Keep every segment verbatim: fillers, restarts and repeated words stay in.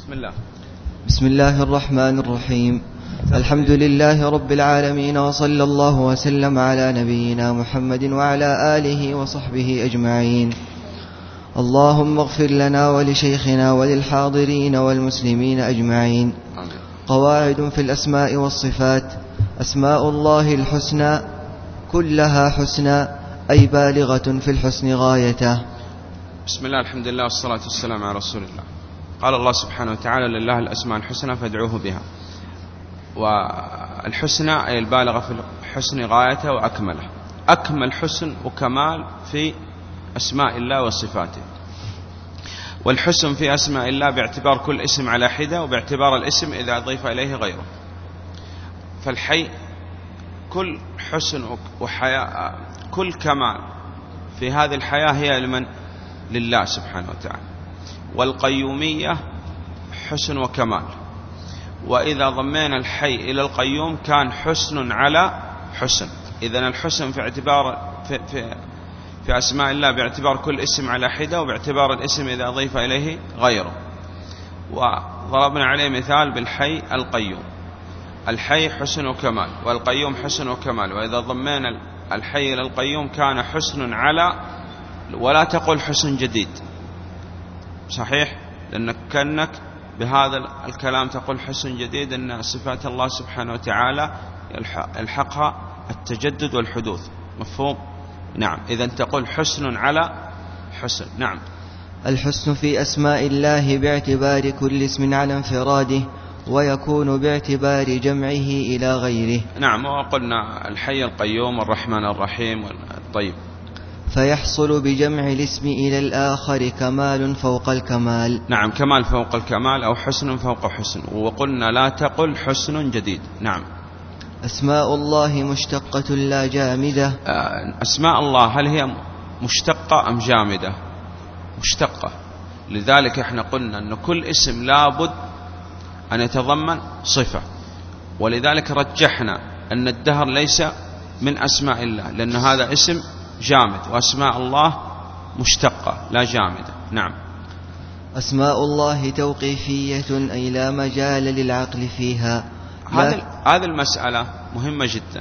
بسم الله. بسم الله الرحمن الرحيم. الحمد لله رب العالمين، وصلى الله وسلم على نبينا محمد وعلى آله وصحبه أجمعين. اللهم اغفر لنا ولشيخنا وللحاضرين والمسلمين أجمعين. قواعد في الأسماء والصفات. أسماء الله الحسنى كلها حسنى، أي بالغة في الحسن غايته. بسم الله، الحمد لله، والصلاة والسلام على رسول الله. قال الله سبحانه وتعالى: لله الأسماء الحسنى فادعوه بها. والحسنى أي البالغة في الحسن غايته وأكمله، أكمل حسن وكمال في أسماء الله وصفاته. والحسن في أسماء الله باعتبار كل اسم على حدة، وباعتبار الاسم إذا أضيف إليه غيره. فالحي كل حسن وحياة، كل كمال في هذه الحياة هي لمن؟ لله سبحانه وتعالى. والقيومية حسن وكمال، وإذا ضمينا الحي إلى القيوم كان حسن على حسن. إذن الحسن في اعتبار في, في, في أسماء الله باعتبار كل اسم على حدة، وباعتبار الاسم إذا أضيف إليه غيره. وضربنا عليه مثال بالحي القيوم. الحي حسن وكمال، والقيوم حسن وكمال، وإذا ضمينا الحي إلى القيوم كان حسن على، ولا تقل حسن جديد، صحيح؟ لأنك كأنك بهذا الكلام تقول حسن جديد، أن صفات الله سبحانه وتعالى يلحقها التجدد والحدوث. مفهوم؟ نعم. إذن تقول حسن على حسن. نعم. الحسن في أسماء الله باعتبار كل اسم على انفراده، ويكون باعتبار جمعه إلى غيره. نعم. وقلنا الحي القيوم والرحمن الرحيم. طيب. فيحصل بجمع الاسم إلى الآخر كمال فوق الكمال. نعم، كمال فوق الكمال، أو حسن فوق حسن. وقلنا لا تقل حسن جديد. نعم. أسماء الله مشتقة لا جامدة. أسماء الله هل هي مشتقة أم جامدة؟ مشتقة. لذلك احنا قلنا أن كل اسم لابد أن يتضمن صفة، ولذلك رجحنا أن الدهر ليس من أسماء الله، لأن هذا اسم جامد، وأسماء الله مشتقة لا جامدة. نعم. أسماء الله توقيفية، أي لا مجال للعقل فيها. هذه المسألة مهمة جدا.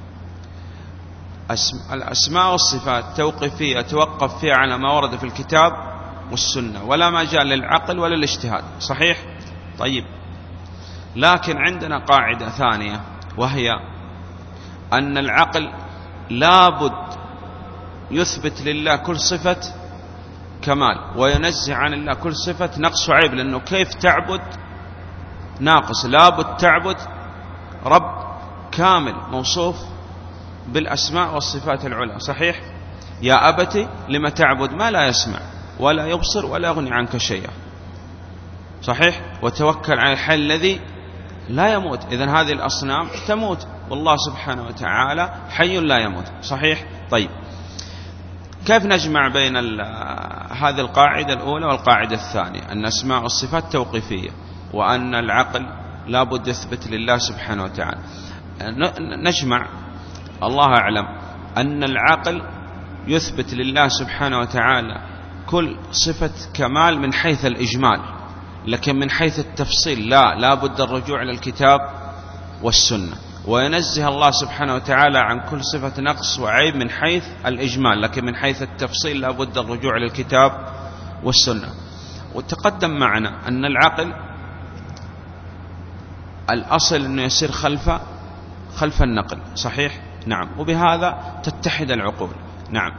الأسماء والصفات توقيفية، توقف فيها على ما ورد في الكتاب والسنة، ولا مجال للعقل ولا الاجتهاد، صحيح؟ طيب. لكن عندنا قاعدة ثانية، وهي أن العقل لابد يثبت لله كل صفة كمال، وينزه عن الله كل صفة نقص وعيب. لأنه كيف تعبد ناقص؟ لابد تعبد رب كامل موصوف بالأسماء والصفات العلى، صحيح؟ يا أبتي لما تعبد ما لا يسمع ولا يبصر ولا يغني عنك شيئا، صحيح؟ وتوكل على الحي الذي لا يموت. إذن هذه الأصنام تموت، والله سبحانه وتعالى حي لا يموت، صحيح؟ طيب. كيف نجمع بين هذه القاعدة الأولى والقاعدة الثانية، أن أسماء والصفات توقيفية، وأن العقل لابد يثبت لله سبحانه وتعالى؟ نجمع. الله أعلم أن العقل يثبت لله سبحانه وتعالى كل صفة كمال من حيث الإجمال، لكن من حيث التفصيل لا، لابد الرجوع إلى الكتاب والسنة. وينزه الله سبحانه وتعالى عن كل صفة نقص وعيب من حيث الإجمال، لكن من حيث التفصيل لا بد الرجوع إلى الكتاب والسنة. وتقدم معنا أن العقل الأصل أنه يسير خلف خلف النقل، صحيح؟ نعم. وبهذا تتحد العقول. نعم.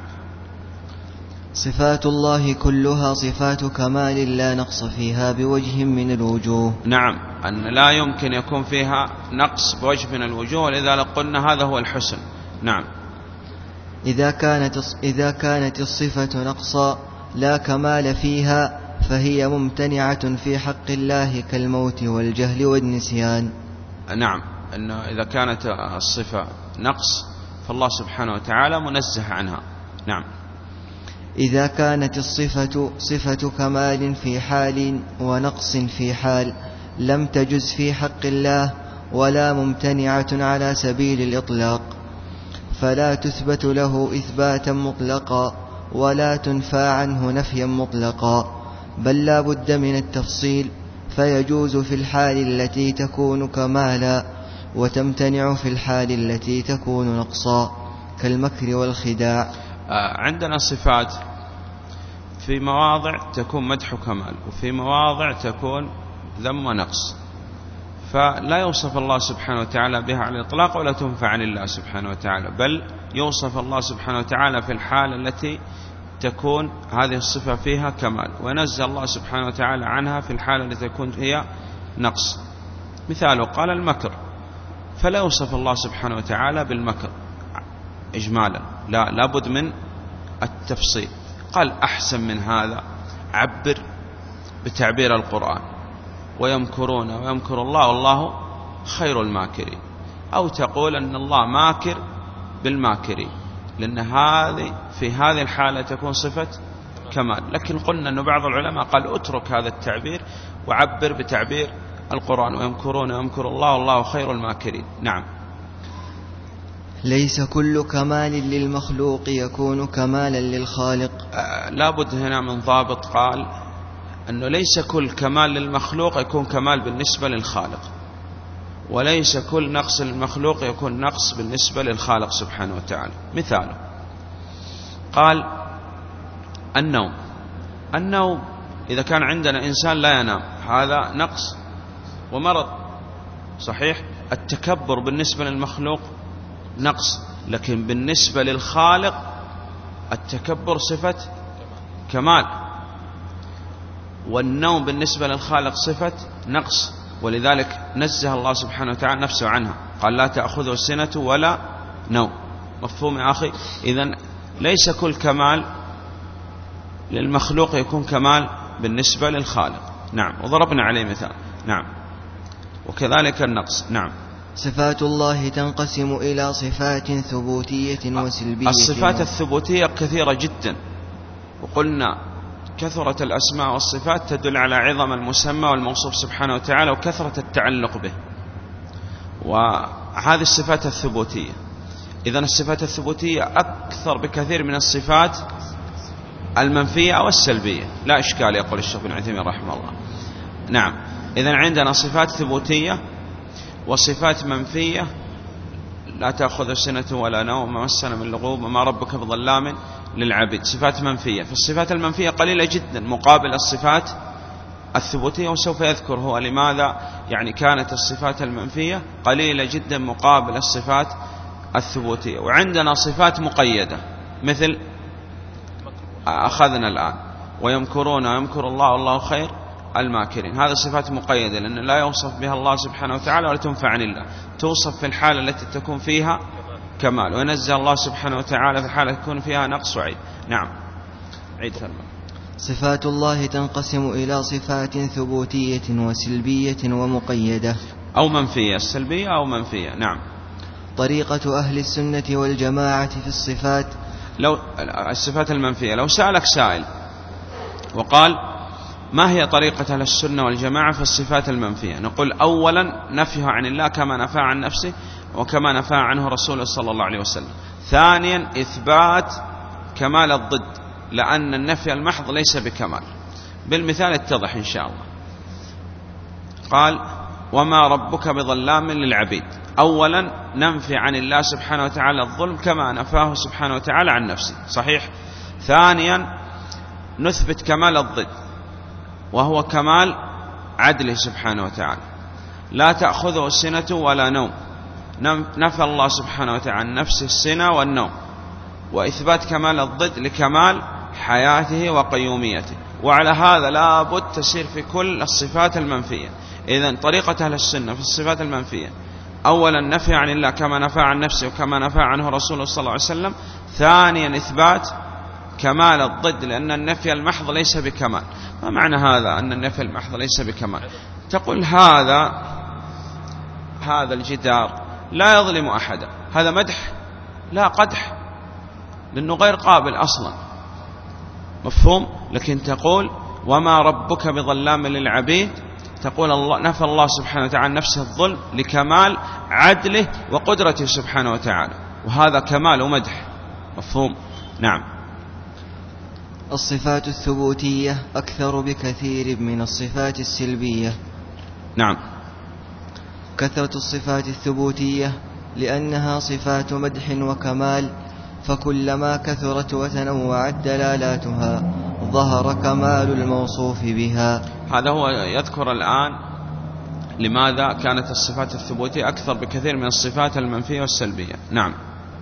صفات الله كلها صفات كمال لا نقص فيها بوجه من الوجوه. نعم، أن لا يمكن يكون فيها نقص بوجه من الوجوه، ولذا قلنا هذا هو الحسن. نعم. إذا كانت إذا كانت الصفة نقصا لا كمال فيها، فهي ممتنعة في حق الله كالموت والجهل والنسيان. نعم، أن إذا كانت الصفة نقص فالله سبحانه وتعالى منزه عنها. نعم. إذا كانت الصفة صفة كمال في حال ونقص في حال، لم تجز في حق الله، ولا ممتنعة على سبيل الإطلاق، فلا تثبت له إثباتا مطلقا، ولا تنفى عنه نفيا مطلقا، بل لا بد من التفصيل، فيجوز في الحال التي تكون كمالا، وتمتنع في الحال التي تكون نقصا كالمكر والخداع. عندنا صفات في مواضع تكون مدح كمال، وفي مواضع تكون ذم ونقص، فلا يوصف الله سبحانه وتعالى بها على الإطلاق ولا تنفع عن الله سبحانه وتعالى، بل يوصف الله سبحانه وتعالى في الحال التي تكون هذه الصفة فيها كمال، ونزه الله سبحانه وتعالى عنها في الحالة التي تكون هي نقص. مثاله قال المكر، فلا يوصف الله سبحانه وتعالى بالمكر إجمالا، لا لابد من التفصيل. قال أحسن من هذا، عبر بتعبير القرآن، ويمكرون ويمكر الله والله خير الماكرين، أو تقول أن الله ماكر بالماكرين، لأن هذه في هذه الحالة تكون صفة كمال. لكن قلنا أن بعض العلماء قال اترك هذا التعبير وعبر بتعبير القرآن، ويمكرون ويمكر الله والله خير الماكرين. نعم. ليس كل كمال للمخلوق يكون كمالا للخالق. آه لابد هنا من ضابط، قال أنه ليس كل كمال للمخلوق يكون كمال بالنسبة للخالق، وليس كل نقص للمخلوق يكون نقص بالنسبة للخالق سبحانه وتعالى. مثاله قال النوم، النوم إذا كان عندنا إنسان لا ينام هذا نقص ومرض، صحيح. التكبر بالنسبة للمخلوق نقص، لكن بالنسبة للخالق التكبر صفة كمال، والنوم بالنسبة للخالق صفة نقص، ولذلك نزه الله سبحانه وتعالى نفسه عنها، قال لا تأخذه سنة ولا نوم. مفهوم يا أخي؟ إذن ليس كل كمال للمخلوق يكون كمال بالنسبة للخالق. نعم، وضربنا عليه مثال. نعم، وكذلك النقص. نعم. صفات الله تنقسم إلى صفات ثبوتية وسلبية. الصفات الثبوتية كثيرة جدا، وقلنا كثرة الأسماء والصفات تدل على عظم المسمى والموصوف سبحانه وتعالى وكثرة التعلق به، وهذه الصفات الثبوتية. إذن الصفات الثبوتية أكثر بكثير من الصفات المنفية أو السلبية، لا إشكال، يقول الشيخ ابن عثيمين رحمه الله. نعم، إذن عندنا صفات ثبوتية وصفات منفية، لا تأخذ سنة ولا نوم، ما مسنا من لغوب، وما ربك بظلام للعبيد. صفات منفية. فالصفات المنفية قليلة جدا مقابل الصفات الثبوتية، وسوف يذكر هو لماذا يعني كانت الصفات المنفية قليلة جدا مقابل الصفات الثبوتية. وعندنا صفات مقيدة مثل أخذنا الآن ويمكرون ويمكر الله والله خير الماكرين، هذه صفات مقيدة لأن لا يوصف بها الله سبحانه وتعالى ولا تنفع عن الله، توصف في الحالة التي تكون فيها كمال، وينزل الله سبحانه وتعالى في الحالة تكون فيها نقص وعيد. نعم، عيد ثمن. صفات الله تنقسم إلى صفات ثبوتية وسلبية ومقيدة أو منفية، السلبية أو منفية. نعم. طريقة أهل السنة والجماعة في الصفات. لو الصفات المنفية، لو سألك سائل وقال ما هي طريقة أهل السنة والجماعة في الصفات المنفية، نقول أولا نفيها عن الله كما نفى عن نفسه وكما نفى عنه رسوله صلى الله عليه وسلم. ثانيا إثبات كمال الضد، لأن النفي المحض ليس بكمال. بالمثال اتضح إن شاء الله. قال وما ربك بظلام للعبيد، أولا ننفي عن الله سبحانه وتعالى الظلم كما نفاه سبحانه وتعالى عن نفسه، صحيح. ثانيا نثبت كمال الضد وهو كمال عدله سبحانه وتعالى، لا تأخذه سنة ولا نوم، نفى الله سبحانه وتعالى عن نفسه السنة والنوم، وإثبات كمال الضد لكمال حياته وقيوميته. وعلى هذا لا بد تسير في كل الصفات المنفية. إذن طريقة أهل السنة في الصفات المنفية أولا نفي عن الله كما نفى عن نفسه وكما نفى عنه رسوله صلى الله عليه وسلم. ثانيا إثبات كمال الضد، لأن النفي المحض ليس بكمال. ما معنى هذا أن النفي المحض ليس بكمال؟ تقول هذا هذا الجدار لا يظلم أحدا، هذا مدح؟ لا، قدح، لأنه غير قابل أصلا، مفهوم. لكن تقول وما ربك بظلام للعبيد، تقول الله نفى الله سبحانه وتعالى نفسه الظلم لكمال عدله وقدرته سبحانه وتعالى، وهذا كمال ومدح، مفهوم. نعم. الصفات الثبوتية أكثر بكثير من الصفات السلبية. نعم. كثرة الصفات الثبوتية لأنها صفات مدح وكمال، فكلما كثرت وتنوعت دلالاتها ظهر كمال الموصوف بها. هذا هو يذكر الآن لماذا كانت الصفات الثبوتية أكثر بكثير من الصفات المنفية والسلبية. نعم.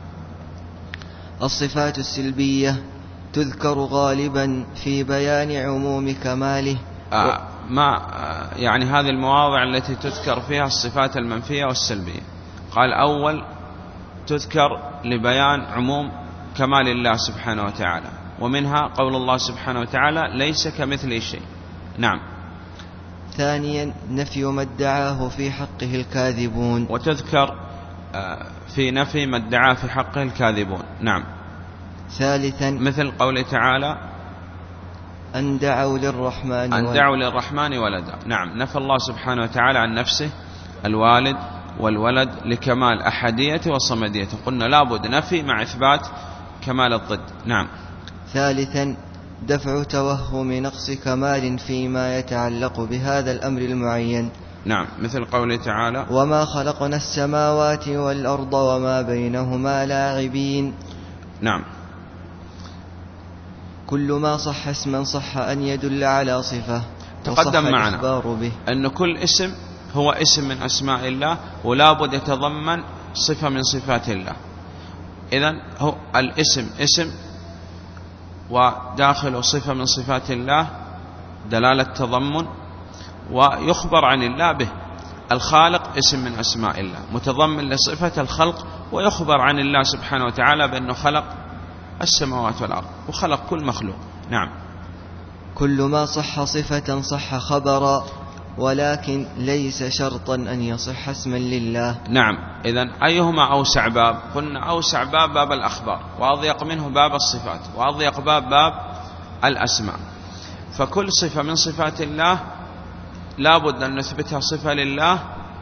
الصفات السلبية تذكر غالبا في بيان عموم كماله. آه ما آه يعني هذه المواضع التي تذكر فيها الصفات المنفية والسلبية. قال أول تذكر لبيان عموم كمال الله سبحانه وتعالى، ومنها قول الله سبحانه وتعالى ليس كمثله شيء. نعم. ثانيا نفي ما ادعاه في حقه الكاذبون، وتذكر في نفي ما ادعاه في حقه الكاذبون. نعم. ثالثا مثل قوله تعالى أن دعوا للرحمن أن دعوا للرحمن ولدا. نعم. نفى الله سبحانه وتعالى عن نفسه الوالد والولد لكمال أحديته وصمديته. قلنا لابد نفي مع إثبات كمال الضد. نعم. ثالثا دفع توهم نقص كمال فيما يتعلق بهذا الأمر المعين. نعم. مثل قوله تعالى وما خلقنا السماوات والأرض وما بينهما لاعبين. نعم. كل ما صح اسما صح أن يدل على صفة تقدم معنا أن كل اسم هو اسم من أسماء الله ولا بد يتضمن صفة من صفات الله. إذن هو الاسم اسم وداخل صفة من صفات الله دلالة تضمن، ويخبر عن الله به. الخالق اسم من أسماء الله متضمن لصفة الخلق، ويخبر عن الله سبحانه وتعالى بأنه خلق السماوات والأرض وخلق كل مخلوق. نعم. كل ما صح صفة صح خبرا، ولكن ليس شرطا أن يصح اسما لله. نعم. إذن أيهما أوسع باب؟ قلنا أوسع باب باب الأخبار، وأضيق منه باب الصفات، وأضيق باب باب الأسماء. فكل صفة من صفات الله لابد أن نثبتها صفة لله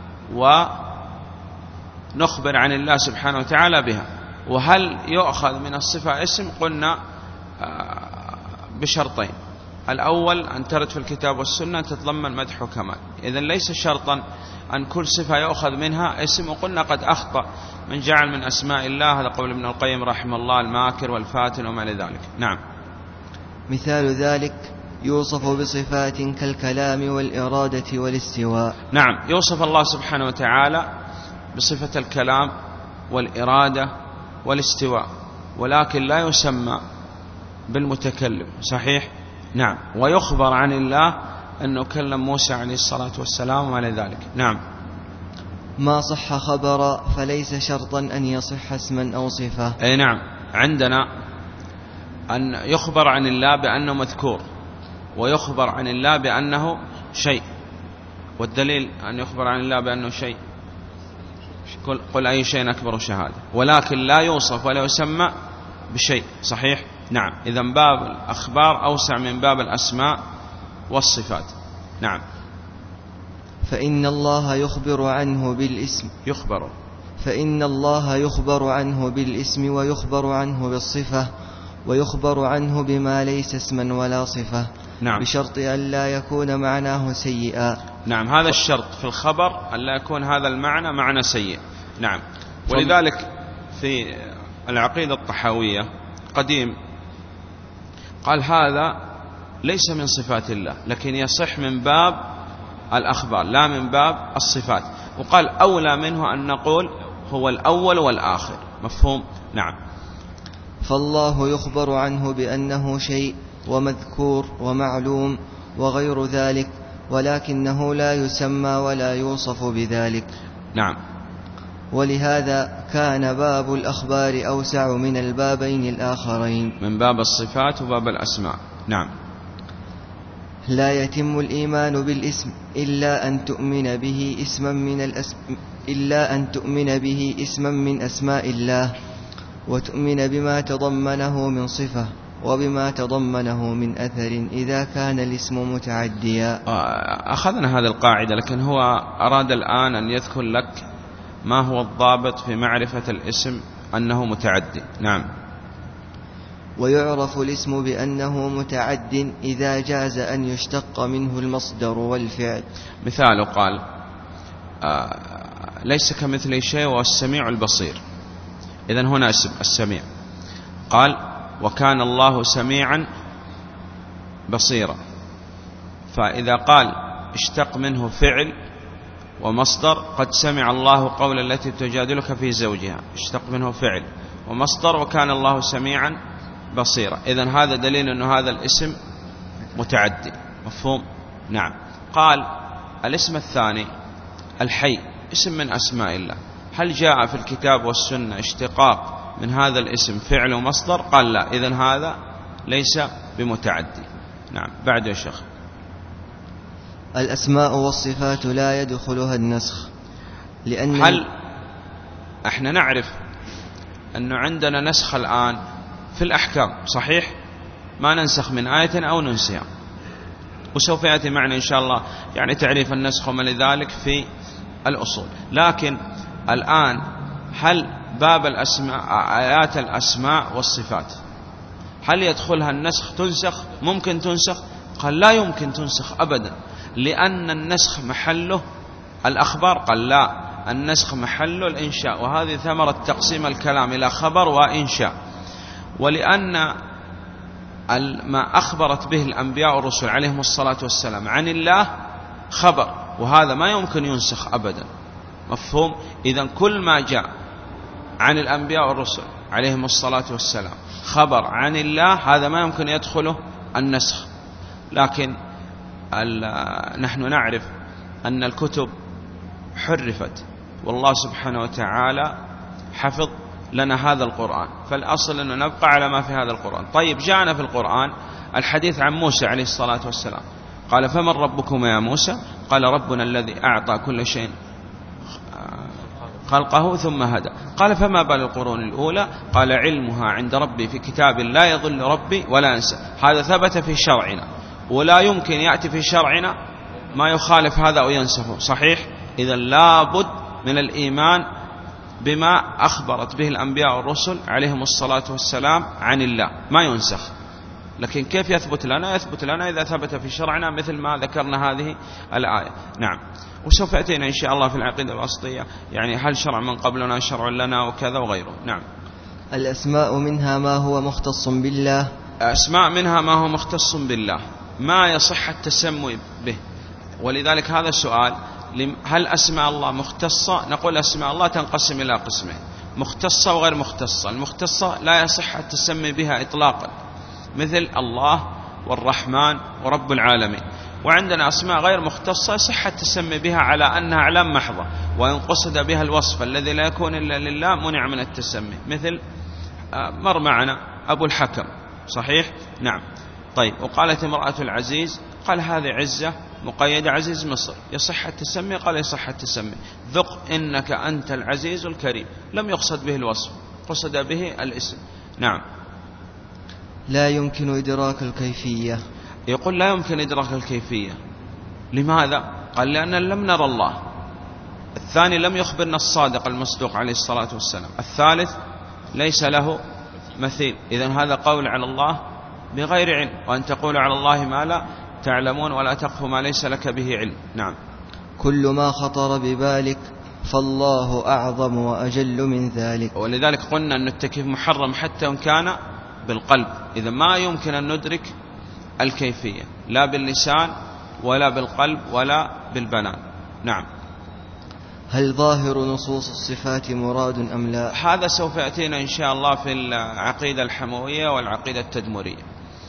ونخبر عن الله سبحانه وتعالى بها. وهل يؤخذ من الصفة اسم؟ قلنا بشرطين. الأول أن ترد في الكتاب والسنة تتضمن مدح وكمال. إذن ليس شرطا أن كل صفة يؤخذ منها اسم. وقلنا قد أخطأ من جعل من أسماء الله، هذا قول ابن القيم رحمه الله، الماكر والفاتن وما لذلك. نعم. مثال ذلك يوصف بصفات كالكلام والإرادة والاستواء. نعم. يوصف الله سبحانه وتعالى بصفة الكلام والإرادة والاستواء، ولكن لا يسمى بالمتكلم. صحيح. نعم. ويخبر عن الله أنه كلم موسى عليه الصلاة والسلام وعلى ذلك. نعم. ما صح خبرا فليس شرطا أن يصح اسما أو صفة. أي نعم. عندنا أن يخبر عن الله بأنه مذكور، ويخبر عن الله بأنه شيء. والدليل أن يخبر عن الله بأنه شيء قل, قل أي شيء أكبر شهادة، ولكن لا يوصف ولا يسمى بشيء. صحيح. نعم. إذن باب الأخبار أوسع من باب الأسماء والصفات. نعم. فإن الله يخبر عنه بالاسم يخبر فإن الله يخبر عنه بالاسم ويخبر عنه بالصفة، ويخبر عنه بما ليس اسما ولا صفة. نعم. بشرط أن لا يكون معناه سيئا. نعم. هذا الشرط في الخبر أن لا يكون هذا المعنى معنى سيء. نعم. ولذلك في العقيدة الطحاوية قديم قال هذا ليس من صفات الله، لكن يصح من باب الأخبار لا من باب الصفات. وقال أولى منه أن نقول هو الأول والآخر. مفهوم. نعم. فالله يخبر عنه بأنه شيء ومذكور ومعلوم وغير ذلك، ولكنه لا يسمى ولا يوصف بذلك. نعم. ولهذا كان باب الأخبار أوسع من البابين الآخرين، من باب الصفات وباب الأسماء. نعم. لا يتم الإيمان بالاسم إلا أن تؤمن به اسما من الأسم إلا أن تؤمن به اسما من أسماء الله، وتؤمن بما تضمنه من صفة وبما تضمنه من أثر إذا كان الاسم متعديا. أخذنا هذه القاعدة، لكن هو أراد الآن أن يذكر لك ما هو الضابط في معرفة الاسم أنه متعدي. نعم. ويعرف الاسم بأنه متعد إذا جاز أن يشتق منه المصدر والفعل. مثاله قال آه ليس كمثله شيء وهو السميع البصير، إذن هنا اسم السميع. قال وكان الله سميعا بصيرا، فإذا قال اشتق منه فعل ومصدر، قد سمع الله قول التي تجادلك في زوجها، اشتق منه فعل ومصدر وكان الله سميعا بصيرا، إذن هذا دليل أن هذا الاسم متعدي. مفهوم؟ نعم. قال الاسم الثاني الحي، اسم من أسماء الله، هل جاء في الكتاب والسنة اشتقاق من هذا الاسم فعل ومصدر؟ قال لا، إذن هذا ليس بمتعدي. نعم. بعد يا شيخ. الأسماء والصفات لا يدخلها النسخ، لأن هل احنا نعرف أنه عندنا نسخ الآن في الأحكام، صحيح؟ ما ننسخ من آية أو ننسيها، وسوف يأتي معنا إن شاء الله يعني تعريف النسخ وما لذلك في الأصول. لكن الآن هل باب الأسماء، آيات الأسماء والصفات، هل يدخلها النسخ؟ تنسخ؟ ممكن تنسخ؟ قال لا يمكن تنسخ أبدا، لأن النسخ محله الأخبار. قال لا، النسخ محله الإنشاء، وهذه ثمرة تقسيم الكلام إلى خبر وإنشاء. ولأن ما أخبرت به الأنبياء والرسل عليهم الصلاة والسلام عن الله خبر، وهذا ما يمكن ينسخ أبدا. مفهوم؟ إذن كل ما جاء عن الأنبياء والرسل عليهم الصلاة والسلام خبر عن الله، هذا ما يمكن يدخله النسخ. لكن نحن نعرف أن الكتب حرفت، والله سبحانه وتعالى حفظ لنا هذا القرآن، فالأصل أنه نبقى على ما في هذا القرآن. طيب، جاءنا في القرآن الحديث عن موسى عليه الصلاة والسلام، قال فمن ربكما يا موسى؟ قال ربنا الذي أعطى كل شيء خلقه ثم هدى. قال فما بال القرون الأولى؟ قال علمها عند ربي في كتاب لا يضل ربي ولا ينسى. هذا ثبت في شرعنا، ولا يمكن يأتي في شرعنا ما يخالف هذا أو ينسخه، صحيح؟ إذا لابد من الإيمان بما أخبرت به الأنبياء والرسل عليهم الصلاة والسلام عن الله، ما ينسخ. لكن كيف يثبت لنا؟ يثبت لنا إذا ثبت في شرعنا مثل ما ذكرنا هذه الآية. نعم. وسوف يأتينا إن شاء الله في العقيدة الوسطية يعني هل شرع من قبلنا شرع لنا وكذا وغيره. نعم. الأسماء منها ما هو مختص بالله، أسماء منها ما هو مختص بالله، ما يصح التسمي به. ولذلك هذا السؤال، هل أسماء الله مختصة؟ نقول أسماء الله تنقسم إلى قسمين، مختصة وغير مختصة. المختصة لا يصح التسمي بها إطلاقا، مثل الله والرحمن ورب العالمين. وعندنا أسماء غير مختصة صح التسمي بها على أنها أعلام محضة، وإن قصد بها الوصف الذي لا يكون إلا لله منع من التسمي، مثل مر معنا أبو الحكم، صحيح؟ نعم. طيب، وقالت امرأة العزيز، قال هذه عزة مقيدة عزيز مصر، يصح التسمي؟ قال يصح التسمي. ذق إنك أنت العزيز الكريم، لم يقصد به الوصف، قصد به الاسم. نعم. لا يمكن إدراك الكيفية، يقول لا يمكن إدراك الكيفية. لماذا؟ قال لأن لم نرى الله. الثاني لم يخبرنا الصادق المصدوق عليه الصلاة والسلام. الثالث ليس له مثيل. إذن هذا قول على الله بغير علم، وأن تقول على الله ما لا تعلمون ولا تقف ما ليس لك به علم. نعم. كل ما خطر ببالك فالله أعظم وأجل من ذلك. ولذلك قلنا أن التكييف محرم حتى وإن كان بالقلب، إذا ما يمكن أن ندرك الكيفية لا باللسان ولا بالقلب ولا بالبنان. نعم. هل ظاهر نصوص الصفات مراد أم لا؟ هذا سوف يأتينا إن شاء الله في العقيدة الحموية والعقيدة التدمرية،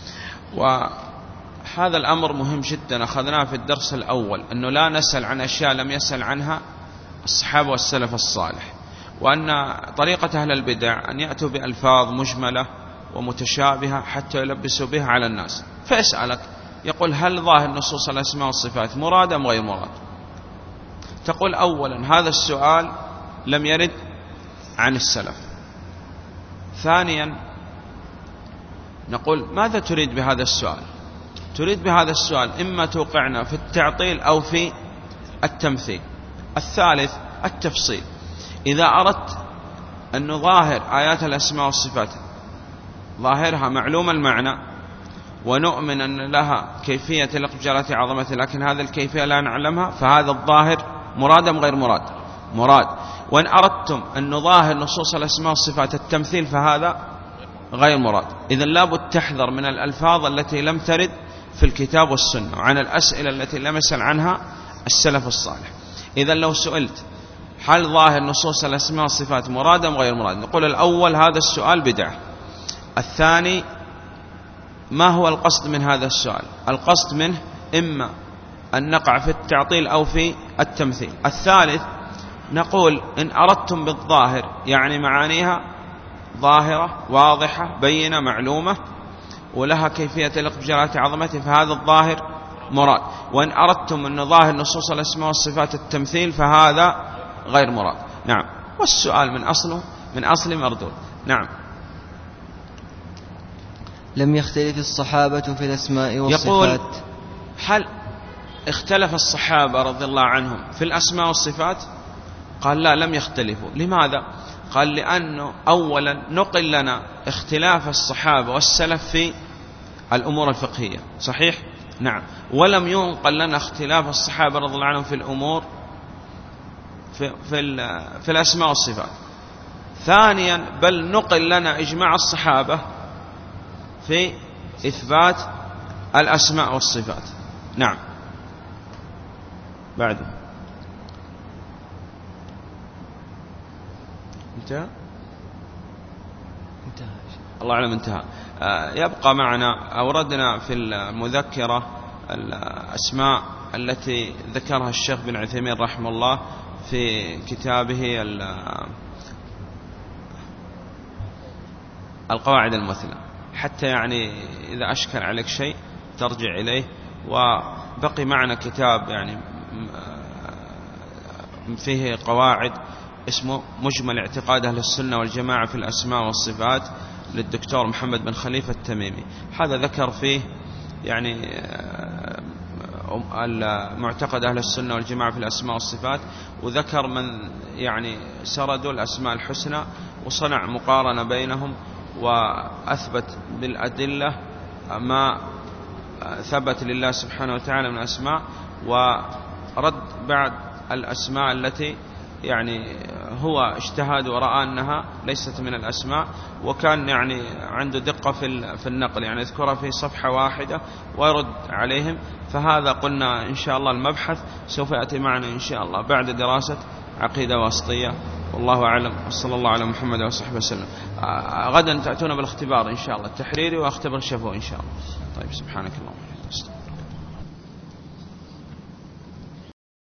وهذا الأمر مهم جدا، أخذناه في الدرس الأول، أنه لا نسأل عن أشياء لم يسأل عنها الصحابة والسلف الصالح، وأن طريقة أهل البدع أن يأتوا بألفاظ مجملة ومتشابهة حتى يلبسوا بها على الناس، فيسألك يقول هل ظاهر نصوص الأسماء والصفات مراد أم غير مراد؟ تقول أولا هذا السؤال لم يرد عن السلف. ثانيا نقول ماذا تريد بهذا السؤال؟ تريد بهذا السؤال إما توقعنا في التعطيل أو في التمثيل. الثالث التفصيل. إذا أردت أن ظاهر آيات الأسماء والصفات ظاهرها معلوم المعنى ونؤمن أن لها كيفية لجلالة عظمته، لكن هذه الكيفية لا نعلمها، فهذا الظاهر مراد أم غير مراد؟ مراد. وإن أردتم أن نظاهر نصوص الأسماء والصفات التمثيل فهذا غير مراد. إذن لابد تحذر من الألفاظ التي لم ترد في الكتاب والسنة وعن الأسئلة التي لم يسأل عنها السلف الصالح. إذن لو سئلت هل ظاهر نصوص الأسماء والصفات مراد أم غير مراد، نقول الأول هذا السؤال بدعة. الثاني ما هو القصد من هذا السؤال؟ القصد منه إما أن نقع في التعطيل أو في التمثيل. الثالث نقول إن أردتم بالظاهر يعني معانيها ظاهرة واضحة بينة معلومة ولها كيفية تليق بجلالة عظمته فهذا الظاهر مراد. وإن أردتم أن ظاهر نصوص الأسماء والصفات التمثيل فهذا غير مراد. نعم. والسؤال من أصله من أصل مردود. نعم. لم يختلف الصحابة في الأسماء والصفات. يقول هل اختلف الصحابة رضي الله عنهم في الأسماء والصفات؟ قال لا، لم يختلفوا. لماذا؟ قال لأنه أولا نقل لنا اختلاف الصحابة والسلف في الأمور الفقهية، صحيح؟ نعم. ولم ينقل لنا اختلاف الصحابة رضي الله عنهم في الأمور في, في, في الأسماء والصفات. ثانيا بل نقل لنا إجماع الصحابة في إثبات الأسماء والصفات. نعم. بعده انتهى انتهى الله أعلم انتهى. يبقى معنا أوردنا في المذكرة الأسماء التي ذكرها الشيخ بن عثيمين رحمه الله في كتابه القواعد المثلى، حتى يعني إذا أشكل عليك شيء ترجع إليه. وبقي معنا كتاب يعني فيه قواعد اسمه مجمل اعتقاد أهل السنة والجماعة في الأسماء والصفات للدكتور محمد بن خليفة التميمي. هذا ذكر فيه يعني معتقد أهل السنة والجماعة في الأسماء والصفات، وذكر من يعني سردوا الأسماء الحسنى وصنع مقارنة بينهم وأثبت بالأدلة ما ثبت لله سبحانه وتعالى من الأسماء، ورد بعد الأسماء التي يعني هو اجتهد ورأى أنها ليست من الأسماء، وكان يعني عنده دقة في النقل، يعني يذكرها في صفحة واحدة ويرد عليهم. فهذا قلنا إن شاء الله المبحث سوف يأتي معنا إن شاء الله بعد دراسة عقيدة واسطية. والله أعلم، وصلى الله على محمد وصحبه وسلم. غدا تأتون بالاختبار إن شاء الله التحريري، وأختبر شفوي إن شاء الله. طيب، سبحانك اللهم وبحمدك.